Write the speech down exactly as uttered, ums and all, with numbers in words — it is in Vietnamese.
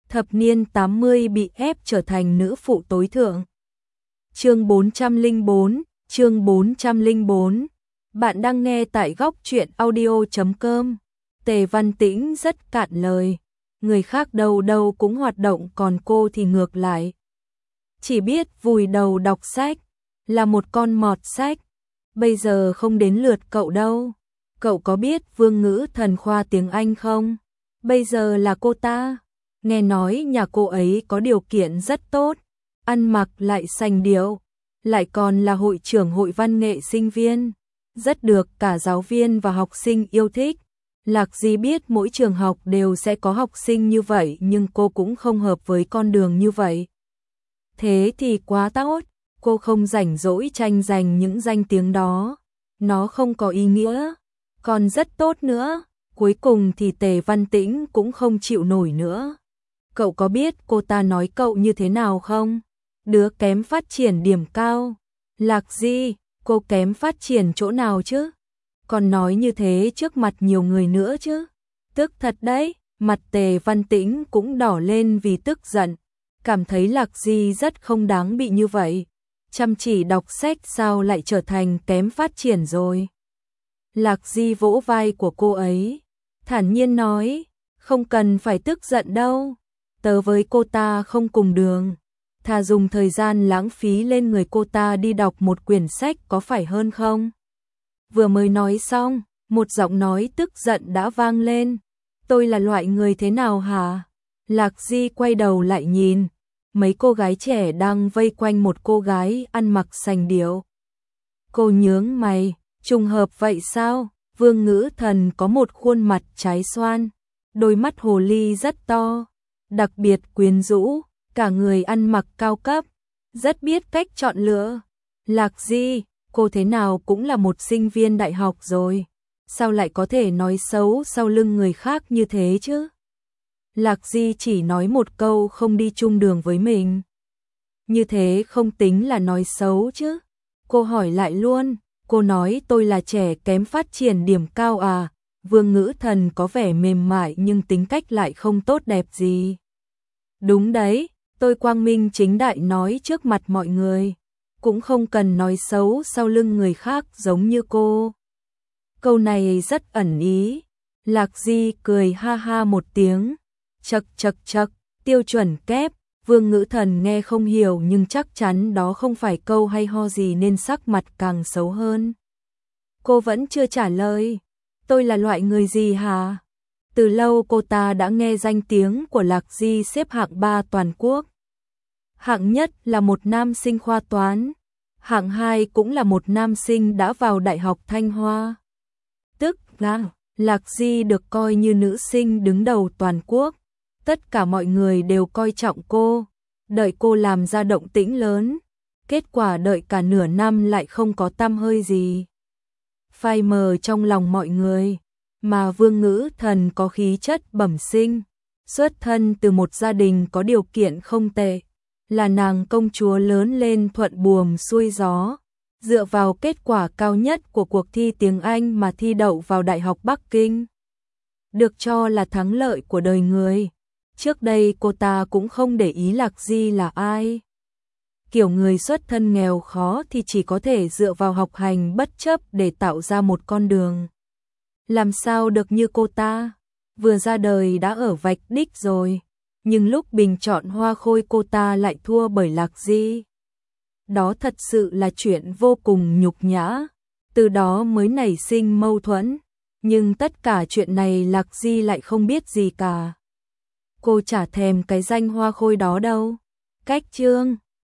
thập niên tám mươi bị ép trở thành nữ phụ tối thượng. Chương bốn trăm lẻ bốn, chương bốn trăm lẻ bốn. Bạn đang nghe tại góc truyện audio chấm com. Tề Văn Tĩnh rất cạn lời, người khác đâu đâu cũng hoạt động còn cô thì ngược lại. Chỉ biết vùi đầu đọc sách, là một con mọt sách. Bây giờ không đến lượt cậu đâu. Cậu có biết Vương Ngữ Thần khoa tiếng Anh không? Bây giờ là cô ta. Nghe nói nhà cô ấy có điều kiện rất tốt, ăn mặc lại sành điệu, lại còn là hội trưởng hội văn nghệ sinh viên, rất được cả giáo viên và học sinh yêu thích. Lạc Di biết mỗi trường học đều sẽ có học sinh như vậy nhưng cô cũng không hợp với con đường như vậy. Thế thì quá tốt, cô không rảnh rỗi tranh giành những danh tiếng đó, nó không có ý nghĩa, còn rất tốt nữa. Cuối cùng thì Tề Văn Tĩnh cũng không chịu nổi nữa. Cậu có biết cô ta nói cậu như thế nào không? Đứa kém phát triển điểm cao. Lạc Di, cô kém phát triển chỗ nào chứ? Còn nói như thế trước mặt nhiều người nữa chứ? Tức thật đấy, mặt Tề Văn Tĩnh cũng đỏ lên vì tức giận, cảm thấy Lạc Di rất không đáng bị như vậy. Chăm chỉ đọc sách sao lại trở thành kém phát triển rồi? Lạc Di vỗ vai của cô ấy, thản nhiên nói, không cần phải tức giận đâu, tớ với cô ta không cùng đường, thà dùng thời gian lãng phí lên người cô ta đi đọc một quyển sách có phải hơn không? Vừa mới nói xong, một giọng nói tức giận đã vang lên, tôi là loại người thế nào hả? Lạc Di quay đầu lại nhìn, mấy cô gái trẻ đang vây quanh một cô gái ăn mặc sành điệu. Cô nhướng mày, trùng hợp vậy sao? Vương Ngữ Thần có một khuôn mặt trái xoan, đôi mắt hồ ly rất to, đặc biệt quyến rũ, cả người ăn mặc cao cấp, rất biết cách chọn lựa. Lạc Di, cô thế nào cũng là một sinh viên đại học rồi, sao lại có thể nói xấu sau lưng người khác như thế chứ? Lạc Di chỉ nói một câu không đi chung đường với mình. Như thế không tính là nói xấu chứ? Cô hỏi lại luôn. Cô nói tôi là trẻ kém phát triển điểm cao à? Vương Ngữ Thần có vẻ mềm mại nhưng tính cách lại không tốt đẹp gì. Đúng đấy, tôi quang minh chính đại nói trước mặt mọi người, cũng không cần nói xấu sau lưng người khác giống như cô. Câu này rất ẩn ý. Lạc Di cười ha ha một tiếng, chậc chậc chậc, tiêu chuẩn kép. Vương Ngữ Thần nghe không hiểu nhưng chắc chắn đó không phải câu hay ho gì nên sắc mặt càng xấu hơn. Cô vẫn chưa trả lời. Tôi là loại người gì hả? Từ lâu cô ta đã nghe danh tiếng của Lạc Di xếp hạng ba toàn quốc. Hạng nhất là một nam sinh khoa toán. Hạng hai cũng là một nam sinh đã vào Đại học Thanh Hoa. Tức là Lạc Di được coi như nữ sinh đứng đầu toàn quốc. Tất cả mọi người đều coi trọng cô, đợi cô làm ra động tĩnh lớn, kết quả đợi cả nửa năm lại không có tăm hơi gì. Phai mờ trong lòng mọi người, mà Vương Ngữ Thần có khí chất bẩm sinh, xuất thân từ một gia đình có điều kiện không tệ, là nàng công chúa lớn lên thuận buồm xuôi gió, dựa vào kết quả cao nhất của cuộc thi tiếng Anh mà thi đậu vào Đại học Bắc Kinh. Được cho là thắng lợi của đời người. Trước đây cô ta cũng không để ý Lạc Di là ai. Kiểu người xuất thân nghèo khó thì chỉ có thể dựa vào học hành bất chấp để tạo ra một con đường. Làm sao được như cô ta, vừa ra đời đã ở vạch đích rồi, nhưng lúc bình chọn hoa khôi cô ta lại thua bởi Lạc Di. Đó thật sự là chuyện vô cùng nhục nhã, từ đó mới nảy sinh mâu thuẫn, nhưng tất cả chuyện này Lạc Di lại không biết gì cả. Cô chả thèm cái danh hoa khôi đó đâu. Cách chương